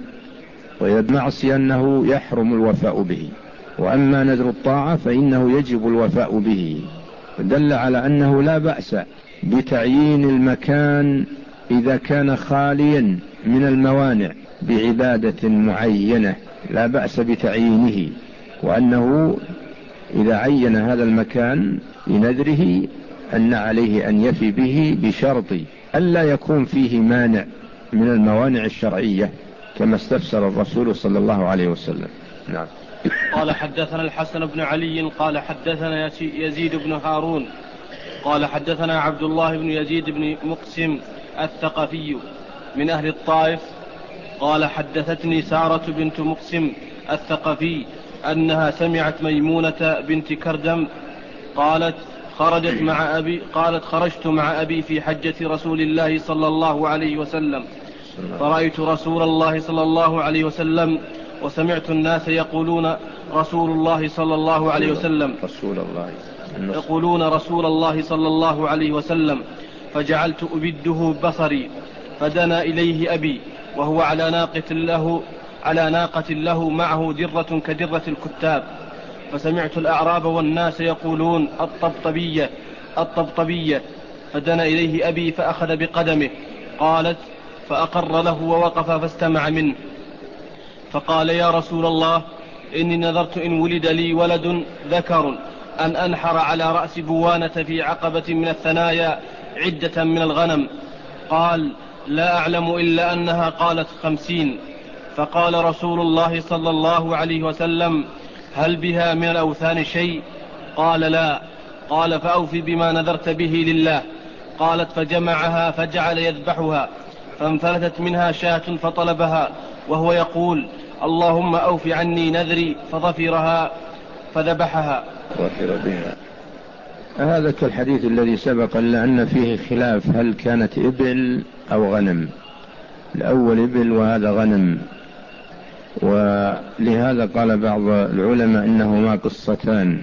ويدمعصي أنه يحرم الوفاء به. وأما نذر الطاعة فإنه يجب الوفاء به. دل على أنه لا بأس بتعيين المكان إذا كان خاليا من الموانع بعبادة معينة، لا بأس بتعيينه، وأنه إذا عين هذا المكان لنذره أن عليه أن يفي به بشرط ألا يكون فيه مانع من الموانع الشرعية، كما استفسر الرسول صلى الله عليه وسلم. نعم. قال: حدثنا الحسن بن علي قال حدثنا يزيد بن هارون قال حدثنا عبد الله بن يزيد بن مقسم الثقفي من أهل الطائف قال: حدثتني سارة بنت مقسم الثقفي أنها سمعت ميمونة بنت كردم قالت: خرجت مع أبي قالت خرجت مع أبي في حجة رسول الله صلى الله عليه وسلم، فرأيت رسول الله صلى الله عليه وسلم وسمعت الناس يقولون رسول الله صلى الله عليه وسلم رسول الله يقولون رسول الله صلى الله عليه وسلم، فجعلت أبده بصري، فدنا إليه أبي وهو على ناقة له على ناقة له معه درة كدرة الكتاب، فسمعت الأعراب والناس يقولون الطبطبية الطبطبية، فدنا إليه أبي فأخذ بقدمه. قالت: فأقر له ووقف فاستمع منه، فقال: يا رسول الله، إني نذرت إن ولد لي ولد ذكر أن أنحر على رأس بوانة في عقبة من الثنايا عدة من الغنم. قال: لا أعلم إلا أنها قالت خمسين. فقال رسول الله صلى الله عليه وسلم: هل بها من الأوثان شيء؟ قال: لا. قال: فأوفي بما نذرت به لله. قالت: فجمعها فجعل يذبحها، فانفلتت منها شاة فطلبها وهو يقول: اللهم أوف عني نذري، فظفرها فذبحها. ظفر بها. هذا كالحديث الذي سبق، إلا أن فيه خلاف هل كانت إبل أو غنم. الأول إبل وهذا غنم، ولهذا قال بعض العلماء إنهما قصتان،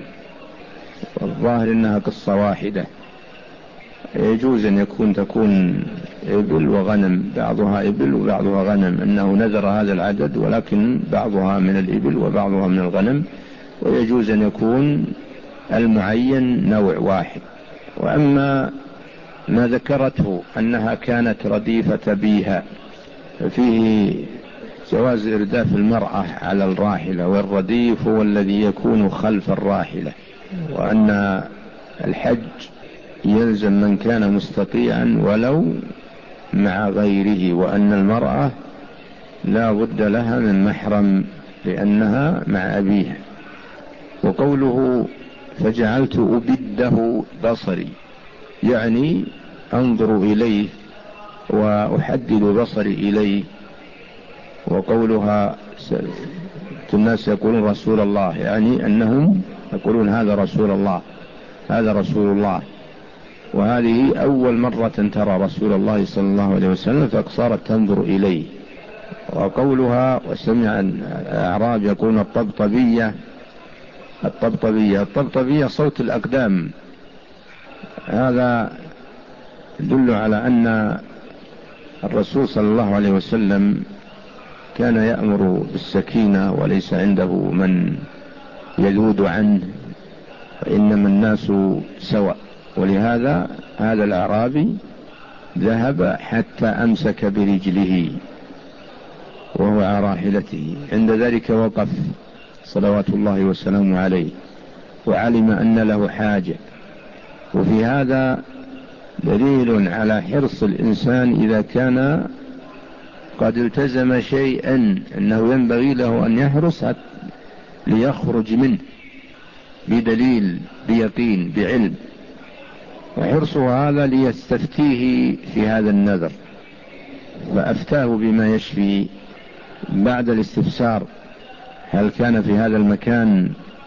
والظاهر إنها قصة واحدة. يجوز أن يكون تكون إبل وغنم، بعضها إبل وبعضها غنم، أنه نذر هذا العدد ولكن بعضها من الإبل وبعضها من الغنم، ويجوز أن يكون المعين نوع واحد. وأما ما ذكرته أنها كانت رديفة بيها، ففيه جواز إرداف المرأة على الراحلة، والرديف هو الذي يكون خلف الراحلة، وأن الحج يلزم من كان مستطيعا ولو مع غيره، وأن المرأة لا بد لها من محرم لأنها مع أبيها. وقوله فجعلت أبده بصري، يعني أنظر إليه وأحدد بصري إليه. وقولها الناس يقولون رسول الله، يعني أنهم يقولون هذا رسول الله، هذا رسول الله. وهذه أول مرة ترى رسول الله صلى الله عليه وسلم فصارت تنظر إليه. وقولها وسمع الأعراب يقولون الطبطبية، الطبطبية الطبطبية صوت الأقدام، هذا يدل على أن الرسول صلى الله عليه وسلم كان يأمر بالسكينة وليس عنده من يذود عنه، وإنما الناس سواء. ولهذا هذا الأعرابي ذهب حتى أمسك برجله وهو على راحلته، عند ذلك وقف صلوات الله وسلامه عليه وعلم أن له حاجة. وفي هذا دليل على حرص الإنسان إذا كان قد التزم شيئا أنه ينبغي له أن يحرص ليخرج منه بدليل بيقين بعلم، وحرصه هذا ليستفتيه في هذا النذر، فأفتاه بما يشفي بعد الاستفسار هل كان في هذا المكان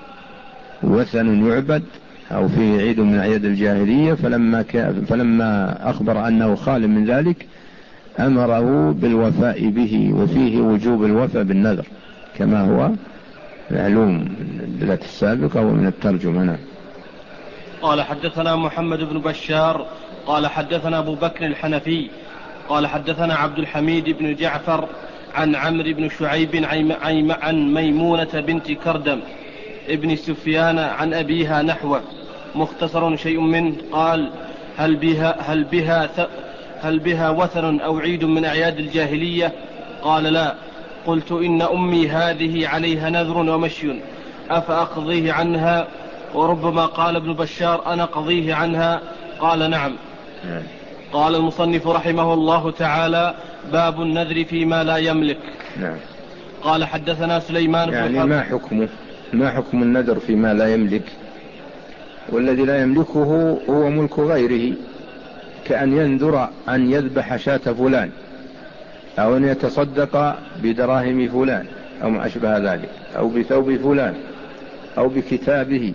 وثن يعبد أو فيه عيد من أعياد الجاهلية، فلما, فلما أخبر أنه خال من ذلك أمره بالوفاء به، وفيه وجوب الوفاء بالنذر كما هو معلوم من الدلالة السابقة ومن الترجمة. قال حدثنا محمد بن بشار قال حدثنا أبو بكر الحنفي قال حدثنا عبد الحميد بن جعفر عن عمرو بن شعيب عن ميمونة بنت كردم ابن سفيان عن أبيها نحوه، مختصر شيء منه. قال هل بها, هل بها, هل بها وثن أو عيد من أعياد الجاهلية؟ قال لا. قلت إن أمي هذه عليها نذر ومشي أفأقضيه عنها؟ وربما قال ابن بشار أنا قضيه عنها. قال نعم. قال المصنف رحمه الله تعالى باب النذر فيما لا يملك. نعم. قال حدثنا سليمان يعني بن حرب. ما حكمه ما حكم النذر فيما لا يملك؟ والذي لا يملكه هو ملك غيره، كأن ينذر أن يذبح شاة فلان أو أن يتصدق بدراهم فلان أو ما أشبه ذلك، أو بثوب فلان أو بكتابه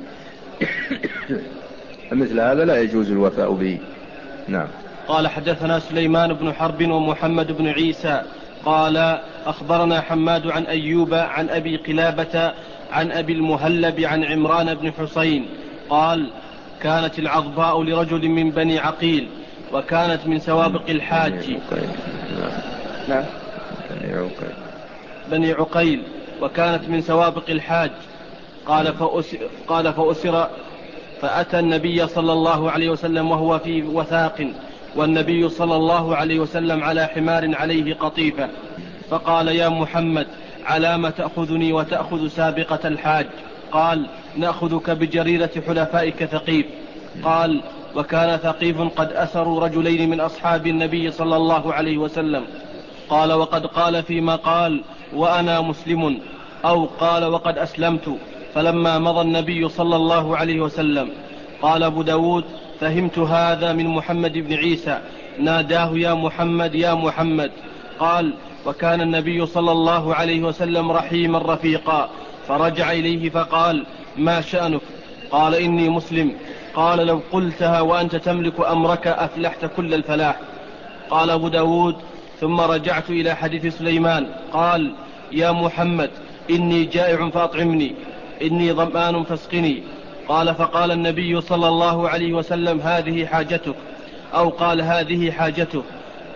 مثل هذا لا يجوز الوفاء به. نعم. قال حدثنا سليمان بن حرب ومحمد بن عيسى قال أخبرنا حماد عن أيوب عن أبي قلابة عن أبي المهلب عن عمران بن حسين قال كانت العضباء لرجل من بني عقيل وكانت من سوابق الحاج. نعم. بني عقيل وكانت من سوابق الحاج. قال فأسر, قال فأسر فأتى النبي صلى الله عليه وسلم وهو في وثاق، والنبي صلى الله عليه وسلم على حمار عليه قطيفة، فقال يا محمد على ما تأخذني وتأخذ سابقة الحاج؟ قال نأخذك بجريرة حلفائك ثقيف. قال وكان ثقيف قد أسروا رجلين من أصحاب النبي صلى الله عليه وسلم. قال وقد قال فيما قال وأنا مسلم، أو قال وقد أسلمت. فلما مضى النبي صلى الله عليه وسلم قال أبو داود فهمت هذا من محمد بن عيسى ناداه يا محمد يا محمد. قال وكان النبي صلى الله عليه وسلم رحيما رفيقا، فرجع إليه فقال ما شأنك؟ قال إني مسلم. قال لو قلتها وأنت تملك أمرك أفلحت كل الفلاح. قال أبو داود ثم رجعت إلى حديث سليمان قال يا محمد إني جائع فأطعمني، إني ظمآن فاسقني. قال فقال النبي صلى الله عليه وسلم هذه حاجتك، أو قال هذه حاجته.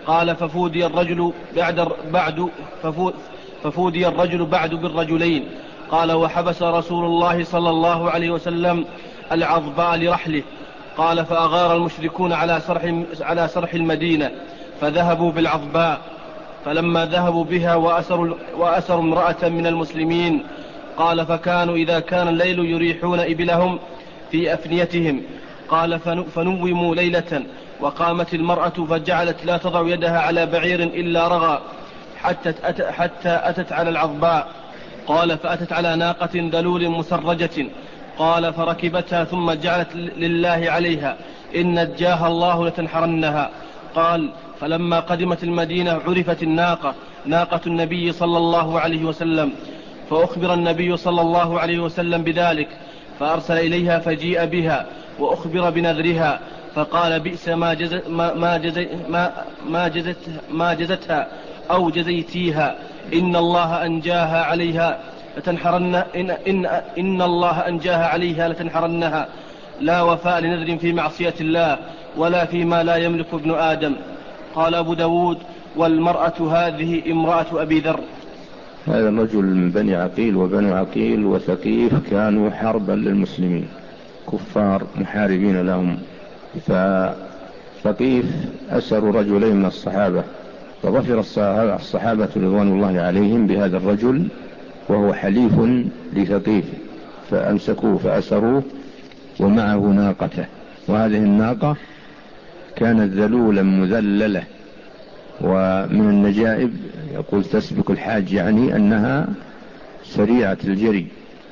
قال ففودي الرجل بعد, بعد ففودي الرجل بعد بالرجلين. قال وحبس رسول الله صلى الله عليه وسلم العظباء لرحله. قال فأغار المشركون على سرح, على سرح المدينة فذهبوا بالعظباء، فلما ذهبوا بها وأسروا, وأسروا امرأة من المسلمين، قال فكانوا إذا كان الليل يريحون إبلهم في أفنيتهم. قال فنوموا ليلة وقامت المرأة فجعلت لا تضع يدها على بعير إلا رغى حتى, أت حتى أتت على العظباء. قال فأتت على ناقة ذلول مسرجة. قال فركبتها ثم جعلت لله عليها إن نجاها الله لتنحرنها. قال فلما قدمت المدينة عرفت الناقة ناقة النبي صلى الله عليه وسلم، فأخبر النبي صلى الله عليه وسلم بذلك، فأرسل إليها فجيء بها وأخبر بنذرها، فقال بئس ما, جز ما, ما, جزي ما, ما, جزت ما جزتها أو جزيتيها، إن الله أنجاها عليها لتنحرن إن, إن, إن الله أنجاها عليها لتنحرنها، لا وفاء لنذر في معصية الله ولا فيما لا يملك ابن آدم. قال أبو داود والمرأة هذه امرأة أبي ذر. هذا الرجل من بني عقيل، وبنو عقيل وثقيف كانوا حربا للمسلمين، كفار محاربين لهم. فثقيف أسروا رجلين من الصحابة، فظفر الصحابة رضوان الله عليهم بهذا الرجل وهو حليف لثقيف، فأمسكوه فأسروه ومعه ناقته، وهذه الناقة كانت ذلولا مذللة، ومن النجائب يقول تسبق الحاج، يعني أنها سريعة الجري.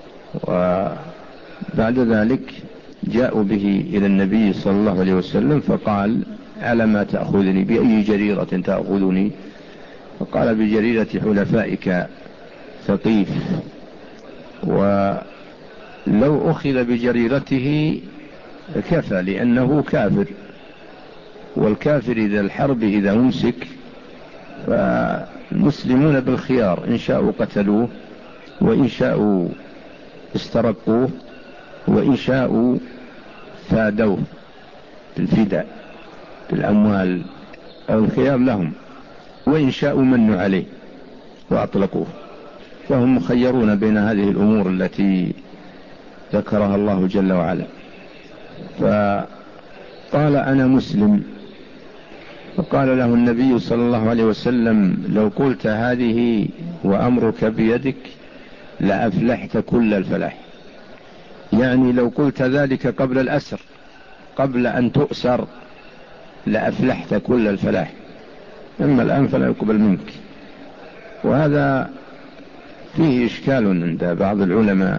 وبعد ذلك جاءوا به إلى النبي صلى الله عليه وسلم فقال على ما تأخذني، بأي جريرة تأخذني؟ فقال بجريرة حلفائك ثقيف، ولو أخذ بجريرته كفى لأنه كافر، والكافر إذا الحرب إذا أمسك فالمسلمون بالخيار، إن شاءوا قتلوه وإن شاءوا استرقوه وإن شاءوا فادوه بالفداء بالأموال، أو الخيار لهم، وإن شاءوا منوا عليه وأطلقوه، فهم مخيرون بين هذه الأمور التي ذكرها الله جل وعلا. فقال أنا مسلم، فقال له النبي صلى الله عليه وسلم لو قلت هذه وأمرك بيدك لأفلحت كل الفلاح، يعني لو قلت ذلك قبل الأسر، قبل أن تؤسر، لأفلحت كل الفلاح، أما الآن فلا يقبل منك. وهذا فيه إشكال عند بعض العلماء،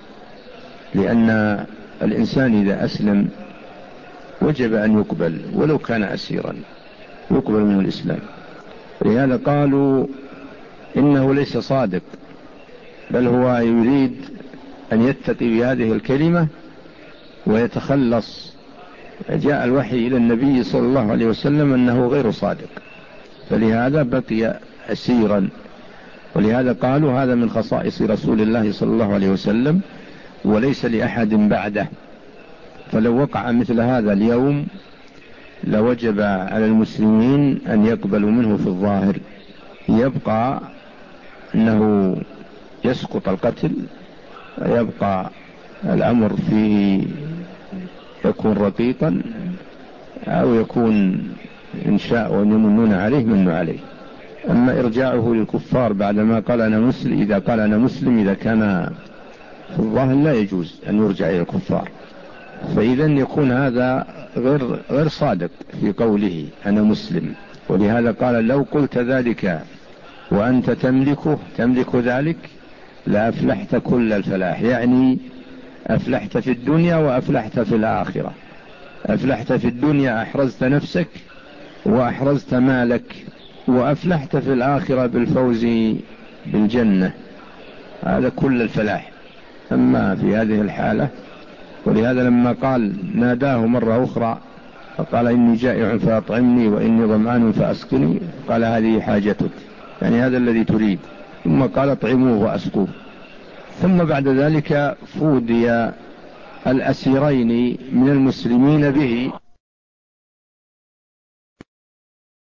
لأن الإنسان إذا أسلم وجب أن يقبل ولو كان أسيرا، يقبل من الإسلام. لهذا قالوا إنه ليس صادق، بل هو يريد أن يتقي بهذه الكلمة ويتخلص. جاء الوحي إلى النبي صلى الله عليه وسلم أنه غير صادق، فلهذا بقي أسيرا. ولهذا قالوا هذا من خصائص رسول الله صلى الله عليه وسلم وليس لأحد بعده. فلو وقع مثل هذا اليوم لوجب على المسلمين أن يقبلوا منه في الظاهر، يبقى أنه يسقط القتل، يبقى الأمر فيه يكون رقيقا، أو يكون إن شاء ويمنون عليه منوا عليه. أما إرجاعه للكفار بعدما قال أنا مسلم، إذا قال أنا مسلم إذا كان في الظاهر لا يجوز أن يرجع إلى الكفار، فإذا يكون هذا غير غير صادق في قوله أنا مسلم. ولهذا قال لو قلت ذلك وأنت تملكه تملك ذلك لأفلحت كل الفلاح، يعني أفلحت في الدنيا وأفلحت في الآخرة. أفلحت في الدنيا أحرزت نفسك وأحرزت مالك، وأفلحت في الآخرة بالفوز بالجنة، هذا كل الفلاح. أما في هذه الحالة، ولهذا لما قال ناداه مرة أخرى فقال إني جائع فأطعمني وإني ظمآن فأسقني، قال هذه حاجتك، يعني هذا الذي تريد. ثم قال اطعموه وأسقوه. ثم بعد ذلك فودي الأسيرين من المسلمين به